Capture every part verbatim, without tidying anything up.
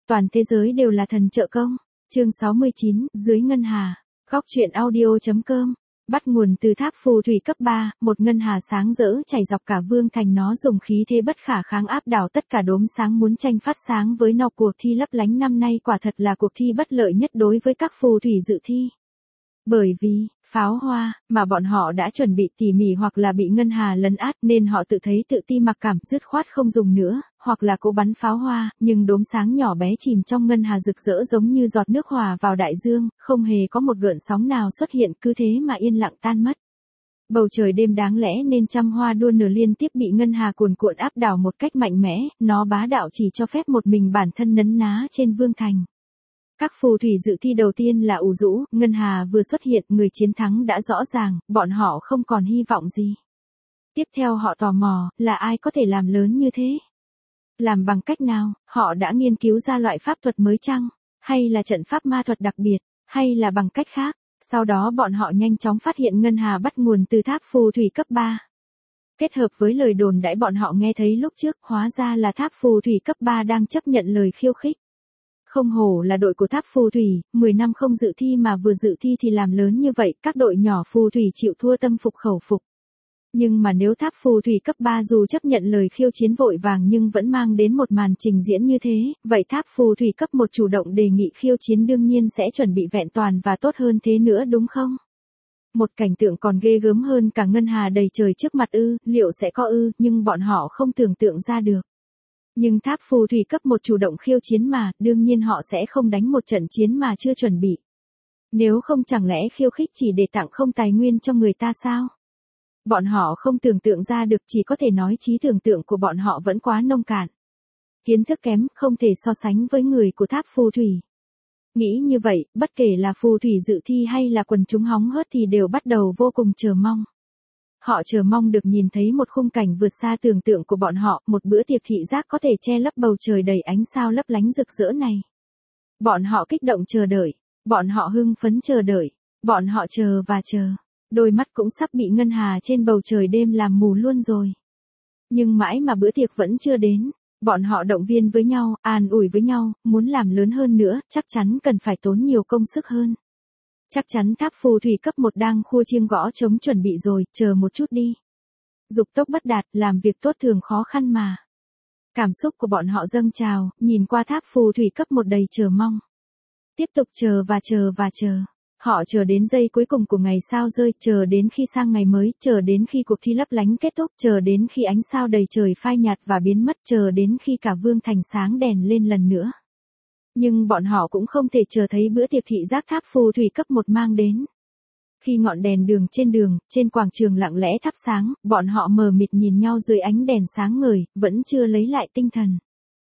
toàn thế giới đều là thần trợ công. Chương sáu mươi chín, dưới ngân hà. Góc truyện audio.com. Bắt nguồn từ tháp phù thủy cấp ba, một ngân hà sáng rỡ chảy dọc cả vương thành, nó dùng khí thế bất khả kháng áp đảo tất cả đốm sáng muốn tranh phát sáng với nó. Cuộc thi lấp lánh năm nay quả thật là cuộc thi bất lợi nhất đối với các phù thủy dự thi. Bởi vì, pháo hoa, mà bọn họ đã chuẩn bị tỉ mỉ hoặc là bị ngân hà lấn át nên họ tự thấy tự ti mặc cảm, dứt khoát không dùng nữa, hoặc là cố bắn pháo hoa, nhưng đốm sáng nhỏ bé chìm trong ngân hà rực rỡ giống như giọt nước hòa vào đại dương, không hề có một gợn sóng nào xuất hiện, cứ thế mà yên lặng tan mất. Bầu trời đêm đáng lẽ nên trăm hoa đua nở liên tiếp bị ngân hà cuồn cuộn áp đảo một cách mạnh mẽ, nó bá đạo chỉ cho phép một mình bản thân nấn ná trên vương thành. Các phù thủy dự thi đầu tiên là ủ rũ, ngân hà vừa xuất hiện, người chiến thắng đã rõ ràng, bọn họ không còn hy vọng gì. Tiếp theo họ tò mò, là ai có thể làm lớn như thế? Làm bằng cách nào? Họ đã nghiên cứu ra loại pháp thuật mới chăng? Hay là trận pháp ma thuật đặc biệt? Hay là bằng cách khác? Sau đó bọn họ nhanh chóng phát hiện ngân hà bắt nguồn từ tháp phù thủy cấp ba. Kết hợp với lời đồn đãi bọn họ nghe thấy lúc trước, hóa ra là tháp phù thủy cấp ba đang chấp nhận lời khiêu khích. Không hổ là đội của tháp phù thủy, mười năm không dự thi mà vừa dự thi thì làm lớn như vậy, các đội nhỏ phù thủy chịu thua tâm phục khẩu phục. Nhưng mà nếu tháp phù thủy cấp ba dù chấp nhận lời khiêu chiến vội vàng nhưng vẫn mang đến một màn trình diễn như thế, vậy tháp phù thủy cấp một chủ động đề nghị khiêu chiến đương nhiên sẽ chuẩn bị vẹn toàn và tốt hơn thế nữa đúng không? Một cảnh tượng còn ghê gớm hơn cả ngân hà đầy trời trước mặt ư, liệu sẽ có ư, nhưng bọn họ không tưởng tượng ra được. Nhưng tháp phù thủy cấp một chủ động khiêu chiến mà, đương nhiên họ sẽ không đánh một trận chiến mà chưa chuẩn bị. Nếu không chẳng lẽ khiêu khích chỉ để tặng không tài nguyên cho người ta sao? Bọn họ không tưởng tượng ra được, chỉ có thể nói trí tưởng tượng của bọn họ vẫn quá nông cạn. Kiến thức kém, không thể so sánh với người của tháp phù thủy. Nghĩ như vậy, bất kể là phù thủy dự thi hay là quần chúng hóng hớt thì đều bắt đầu vô cùng chờ mong. Họ chờ mong được nhìn thấy một khung cảnh vượt xa tưởng tượng của bọn họ, một bữa tiệc thị giác có thể che lấp bầu trời đầy ánh sao lấp lánh rực rỡ này. Bọn họ kích động chờ đợi, bọn họ hưng phấn chờ đợi, bọn họ chờ và chờ. Đôi mắt cũng sắp bị ngân hà trên bầu trời đêm làm mù luôn rồi. Nhưng mãi mà bữa tiệc vẫn chưa đến, bọn họ động viên với nhau, an ủi với nhau, muốn làm lớn hơn nữa, chắc chắn cần phải tốn nhiều công sức hơn. Chắc chắn tháp phù thủy cấp một đang khua chiêng gõ trống chuẩn bị rồi, chờ một chút đi. Dục tốc bất đạt, làm việc tốt thường khó khăn mà. Cảm xúc của bọn họ dâng trào, nhìn qua tháp phù thủy cấp một đầy chờ mong. Tiếp tục chờ và chờ và chờ. Họ chờ đến giây cuối cùng của ngày sao rơi, chờ đến khi sang ngày mới, chờ đến khi cuộc thi lấp lánh kết thúc, chờ đến khi ánh sao đầy trời phai nhạt và biến mất, chờ đến khi cả vương thành sáng đèn lên lần nữa. Nhưng bọn họ cũng không thể chờ thấy bữa tiệc thị giác tháp phù thủy cấp một mang đến. Khi ngọn đèn đường trên đường, trên quảng trường lặng lẽ thắp sáng, bọn họ mờ mịt nhìn nhau dưới ánh đèn sáng ngời, vẫn chưa lấy lại tinh thần.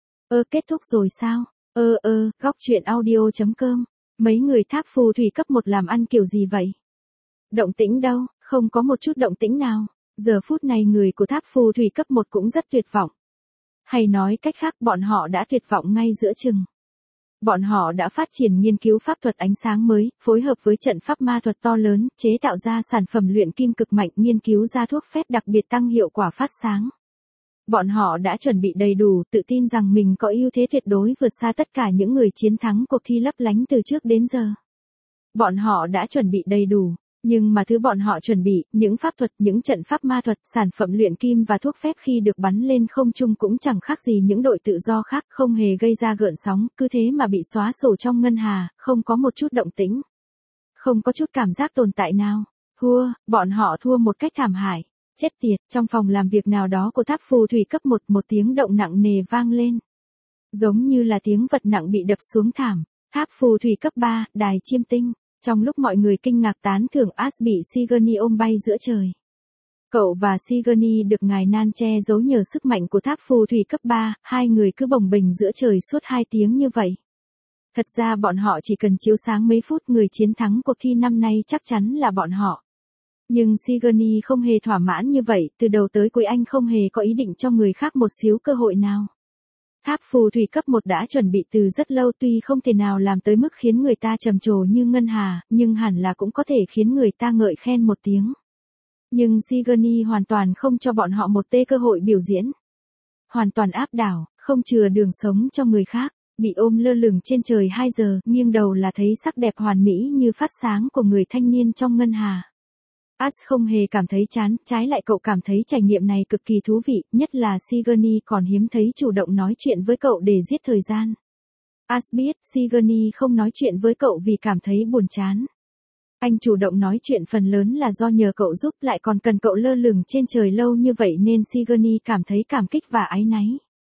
Ơ kết thúc rồi sao? Ơ ơ, góc truyện audio.com. Mấy người tháp phù thủy cấp một làm ăn kiểu gì vậy? Động tĩnh đâu? Không có một chút động tĩnh nào. Giờ phút này người của tháp phù thủy cấp một cũng rất tuyệt vọng. Hay nói cách khác, bọn họ đã tuyệt vọng ngay giữa chừng. Bọn họ đã phát triển nghiên cứu pháp thuật ánh sáng mới, phối hợp với trận pháp ma thuật to lớn, chế tạo ra sản phẩm luyện kim cực mạnh, nghiên cứu ra thuốc phép đặc biệt tăng hiệu quả phát sáng. Bọn họ đã chuẩn bị đầy đủ, tự tin rằng mình có ưu thế tuyệt đối vượt xa tất cả những người chiến thắng cuộc thi lấp lánh từ trước đến giờ. Bọn họ đã chuẩn bị đầy đủ, nhưng mà thứ bọn họ chuẩn bị, những pháp thuật, những trận pháp ma thuật, sản phẩm luyện kim và thuốc phép khi được bắn lên không trung cũng chẳng khác gì những đội tự do khác, không hề gây ra gợn sóng, cứ thế mà bị xóa sổ trong ngân hà, không có một chút động tĩnh. Không có chút cảm giác tồn tại nào. Thua, bọn họ thua một cách thảm hại. Chết tiệt, trong phòng làm việc nào đó của tháp phù thủy cấp một, một tiếng động nặng nề vang lên. Giống như là tiếng vật nặng bị đập xuống thảm. Tháp phù thủy cấp ba, đài chiêm tinh. Trong lúc mọi người kinh ngạc tán thưởng, Ash bị Sigourney ôm bay giữa trời. Cậu và Sigourney được ngài Nan che giấu nhờ sức mạnh của tháp phù thủy cấp ba, hai người cứ bồng bềnh giữa trời suốt hai tiếng như vậy. Thật ra bọn họ chỉ cần chiếu sáng mấy phút, người chiến thắng cuộc thi năm nay chắc chắn là bọn họ. Nhưng Sigourney không hề thỏa mãn như vậy, từ đầu tới cuối anh không hề có ý định cho người khác một xíu cơ hội nào. Tháp phù thủy cấp một đã chuẩn bị từ rất lâu, tuy không thể nào làm tới mức khiến người ta trầm trồ như ngân hà, nhưng hẳn là cũng có thể khiến người ta ngợi khen một tiếng. Nhưng Sigourney hoàn toàn không cho bọn họ một tê cơ hội biểu diễn. Hoàn toàn áp đảo, không chừa đường sống cho người khác. bị ôm lơ lửng trên trời hai giờ, nghiêng đầu là thấy sắc đẹp hoàn mỹ như phát sáng của người thanh niên trong ngân hà. Ash không hề cảm thấy chán, trái lại cậu cảm thấy trải nghiệm này cực kỳ thú vị, nhất là Sigourney còn hiếm thấy chủ động nói chuyện với cậu để giết thời gian. Ash biết Sigourney không nói chuyện với cậu vì cảm thấy buồn chán. Anh chủ động nói chuyện phần lớn là do nhờ cậu giúp, lại còn cần cậu lơ lửng trên trời lâu như vậy nên Sigourney cảm thấy cảm kích và áy náy.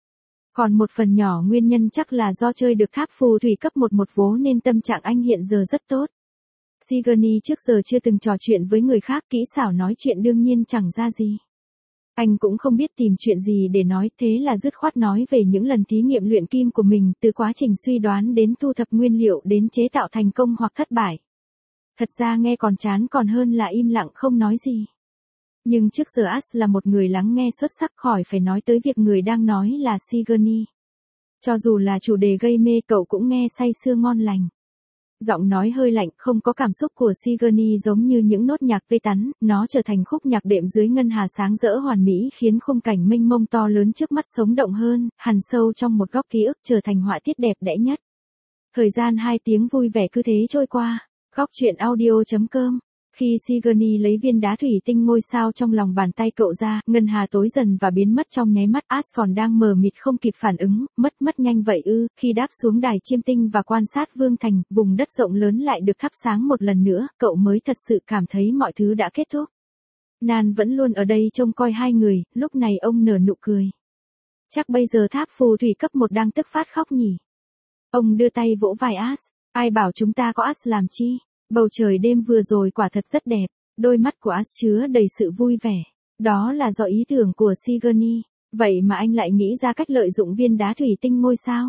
Còn một phần nhỏ nguyên nhân chắc là do chơi được tháp phù thủy cấp một một vố nên tâm trạng anh hiện giờ rất tốt. Sigourney trước giờ chưa từng trò chuyện với người khác, kỹ xảo nói chuyện đương nhiên chẳng ra gì. Anh cũng không biết tìm chuyện gì để nói, thế là dứt khoát nói về những lần thí nghiệm luyện kim của mình, từ quá trình suy đoán đến thu thập nguyên liệu đến chế tạo thành công hoặc thất bại. Thật ra nghe còn chán còn hơn là im lặng không nói gì. Nhưng trước giờ Ash là một người lắng nghe xuất sắc, khỏi phải nói tới việc người đang nói là Sigourney. Cho dù là chủ đề gây mê cậu cũng nghe say sưa ngon lành. Giọng nói hơi lạnh, không có cảm xúc của Sigourney giống như những nốt nhạc tươi tắn, nó trở thành khúc nhạc đệm dưới ngân hà sáng rỡ hoàn mỹ, khiến khung cảnh mênh mông to lớn trước mắt sống động hơn, hằn sâu trong một góc ký ức trở thành họa tiết đẹp đẽ nhất. Thời gian hai tiếng vui vẻ cứ thế trôi qua. Góc truyện audio chấm com. Khi Sigourney lấy viên đá thủy tinh ngôi sao trong lòng bàn tay cậu ra, ngân hà tối dần và biến mất trong nháy mắt. Ash còn đang mờ mịt không kịp phản ứng, mất mất nhanh vậy ư? Khi đáp xuống đài chiêm tinh và quan sát vương thành, vùng đất rộng lớn lại được thắp sáng một lần nữa, cậu mới thật sự cảm thấy mọi thứ đã kết thúc. Nan vẫn luôn ở đây trông coi hai người, lúc này ông nở nụ cười. Chắc bây giờ tháp phù thủy cấp một đang tức phát khóc nhỉ? Ông đưa tay vỗ vai Ash. Ai bảo chúng ta có Ash làm chi? Bầu trời đêm vừa rồi quả thật rất đẹp, đôi mắt của Ash chứa đầy sự vui vẻ. Đó là do ý tưởng của Sigourney. Vậy mà anh lại nghĩ ra cách lợi dụng viên đá thủy tinh ngôi sao.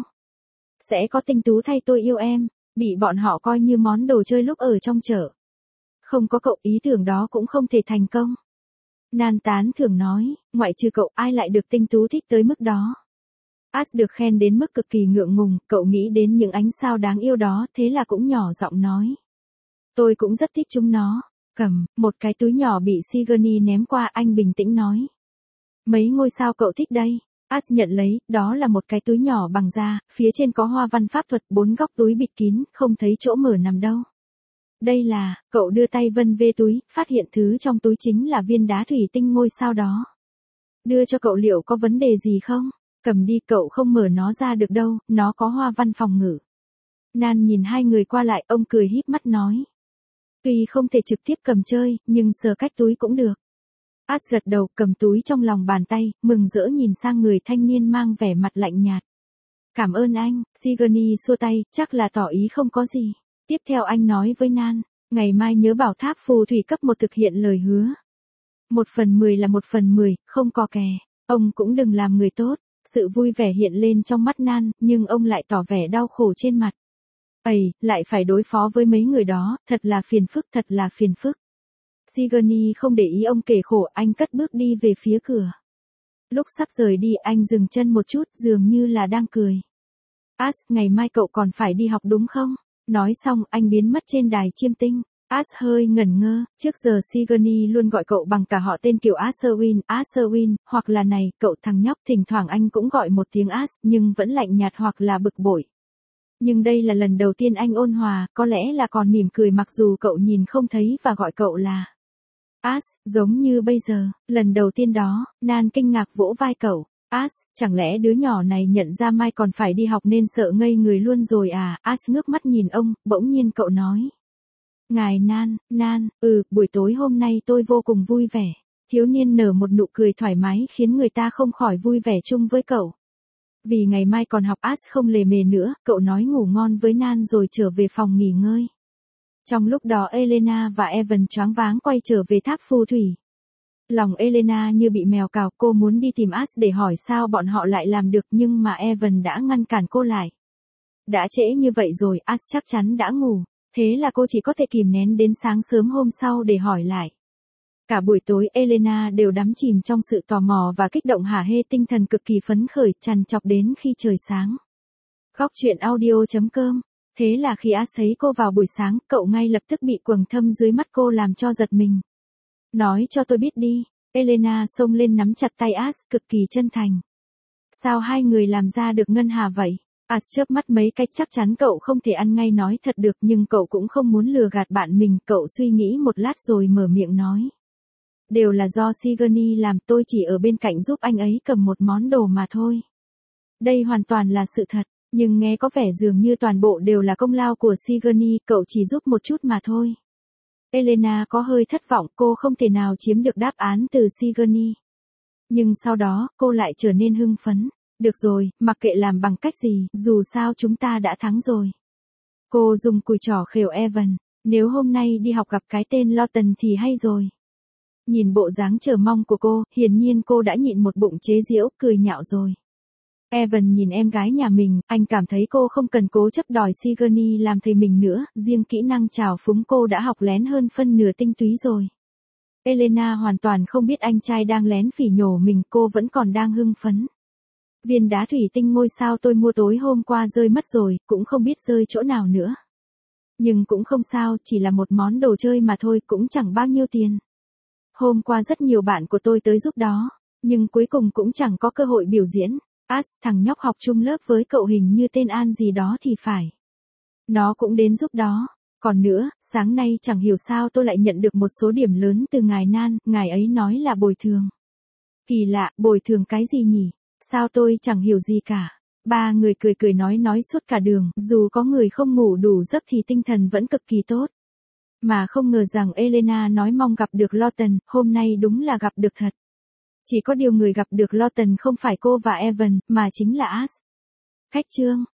Sẽ có tinh tú thay tôi yêu em, bị bọn họ coi như món đồ chơi lúc ở trong chợ. Không có cậu ý tưởng đó cũng không thể thành công. Nan tán thường nói, ngoại trừ cậu ai lại được tinh tú thích tới mức đó. Ash được khen đến mức cực kỳ ngượng ngùng, cậu nghĩ đến những ánh sao đáng yêu đó, thế là cũng nhỏ giọng nói. Tôi cũng rất thích chúng nó. Cầm, một cái túi nhỏ bị Sigourney ném qua, anh bình tĩnh nói. Mấy ngôi sao cậu thích đây? Ash nhận lấy, đó là một cái túi nhỏ bằng da, phía trên có hoa văn pháp thuật, bốn góc túi bịt kín, không thấy chỗ mở nằm đâu. Đây là, cậu đưa tay vân về túi, phát hiện thứ trong túi chính là viên đá thủy tinh ngôi sao đó. Đưa cho cậu, liệu có vấn đề gì không? Cầm đi, cậu không mở nó ra được đâu, nó có hoa văn phòng ngự. Nan nhìn hai người qua lại, ông cười híp mắt nói. Tuy không thể trực tiếp cầm chơi, nhưng sờ cách túi cũng được. Ash gật đầu, cầm túi trong lòng bàn tay, mừng rỡ nhìn sang người thanh niên mang vẻ mặt lạnh nhạt. Cảm ơn anh. Sigourney xua tay, chắc là tỏ ý không có gì. Tiếp theo anh nói với Nan, ngày mai nhớ bảo tháp phù thủy cấp một thực hiện lời hứa. Một phần mười là một phần mười, không có kè. Ông cũng đừng làm người tốt. Sự vui vẻ hiện lên trong mắt Nan, nhưng ông lại tỏ vẻ đau khổ trên mặt. Ây, lại phải đối phó với mấy người đó, thật là phiền phức, thật là phiền phức. Sigourney không để ý ông kể khổ, anh cất bước đi về phía cửa. Lúc sắp rời đi, anh dừng chân một chút, dường như là đang cười. Ash, ngày mai cậu còn phải đi học đúng không? Nói xong, anh biến mất trên đài chiêm tinh. Ash hơi ngẩn ngơ, trước giờ Sigourney luôn gọi cậu bằng cả họ tên kiểu Asherwin, Asherwin, hoặc là này, cậu thằng nhóc, thỉnh thoảng anh cũng gọi một tiếng Ash, nhưng vẫn lạnh nhạt hoặc là bực bội. Nhưng đây là lần đầu tiên anh ôn hòa, có lẽ là còn mỉm cười mặc dù cậu nhìn không thấy và gọi cậu là Ash, giống như bây giờ, lần đầu tiên đó, Nan kinh ngạc vỗ vai cậu. Ash, chẳng lẽ đứa nhỏ này nhận ra mai còn phải đi học nên sợ ngây người luôn rồi à? Ash ngước mắt nhìn ông, bỗng nhiên cậu nói. Ngài Nan, Nan, ừ, buổi tối hôm nay tôi vô cùng vui vẻ. Thiếu niên nở một nụ cười thoải mái khiến người ta không khỏi vui vẻ chung với cậu. Vì ngày mai còn học, Ash không lề mề nữa, cậu nói ngủ ngon với Nan rồi trở về phòng nghỉ ngơi. Trong lúc đó Elena và Evan choáng váng quay trở về tháp phù thủy. Lòng Elena như bị mèo cào, cô muốn đi tìm Ash để hỏi sao bọn họ lại làm được nhưng mà Evan đã ngăn cản cô lại. Đã trễ như vậy rồi, Ash chắc chắn đã ngủ, thế là cô chỉ có thể kìm nén đến sáng sớm hôm sau để hỏi lại. Cả buổi tối Elena đều đắm chìm trong sự tò mò và kích động hả hê, tinh thần cực kỳ phấn khởi, trằn trọc đến khi trời sáng. Góc truyện audio chấm com. Thế là khi Ash thấy cô vào buổi sáng, cậu ngay lập tức bị quầng thâm dưới mắt cô làm cho giật mình. Nói cho tôi biết đi. Elena xông lên nắm chặt tay Ash, cực kỳ chân thành. Sao hai người làm ra được ngân hà vậy? As chớp mắt mấy cách, chắc chắn cậu không thể ăn ngay nói thật được, nhưng cậu cũng không muốn lừa gạt bạn mình, cậu suy nghĩ một lát rồi mở miệng nói. Đều là do Sigourney làm, tôi chỉ ở bên cạnh giúp anh ấy cầm một món đồ mà thôi. Đây hoàn toàn là sự thật, nhưng nghe có vẻ dường như toàn bộ đều là công lao của Sigourney, cậu chỉ giúp một chút mà thôi. Elena có hơi thất vọng, cô không thể nào chiếm được đáp án từ Sigourney. Nhưng sau đó, cô lại trở nên hưng phấn. Được rồi, mặc kệ làm bằng cách gì, dù sao chúng ta đã thắng rồi. Cô dùng cùi trỏ khều Evan, nếu hôm nay đi học gặp cái tên Lawton thì hay rồi. Nhìn bộ dáng chờ mong của cô, hiển nhiên cô đã nhịn một bụng chế giễu, cười nhạo rồi. Evan nhìn em gái nhà mình, anh cảm thấy cô không cần cố chấp đòi Sigourney làm thầy mình nữa, riêng kỹ năng trào phúng cô đã học lén hơn phân nửa tinh túy rồi. Elena hoàn toàn không biết anh trai đang lén phỉ nhổ mình, cô vẫn còn đang hưng phấn. Viên đá thủy tinh ngôi sao tôi mua tối hôm qua rơi mất rồi, cũng không biết rơi chỗ nào nữa. Nhưng cũng không sao, chỉ là một món đồ chơi mà thôi, cũng chẳng bao nhiêu tiền. Hôm qua rất nhiều bạn của tôi tới giúp đó, nhưng cuối cùng cũng chẳng có cơ hội biểu diễn. As, thằng nhóc học chung lớp với cậu hình như tên An gì đó thì phải. Nó cũng đến giúp đó. Còn nữa, sáng nay chẳng hiểu sao tôi lại nhận được một số điểm lớn từ ngài Nan, ngài ấy nói là bồi thường. Kỳ lạ, bồi thường cái gì nhỉ? Sao tôi chẳng hiểu gì cả. Ba người cười cười nói nói suốt cả đường, dù có người không ngủ đủ giấc thì tinh thần vẫn cực kỳ tốt. Mà không ngờ rằng Elena nói mong gặp được Lawton, hôm nay đúng là gặp được thật. Chỉ có điều người gặp được Lawton không phải cô và Evan, mà chính là As. Cách chương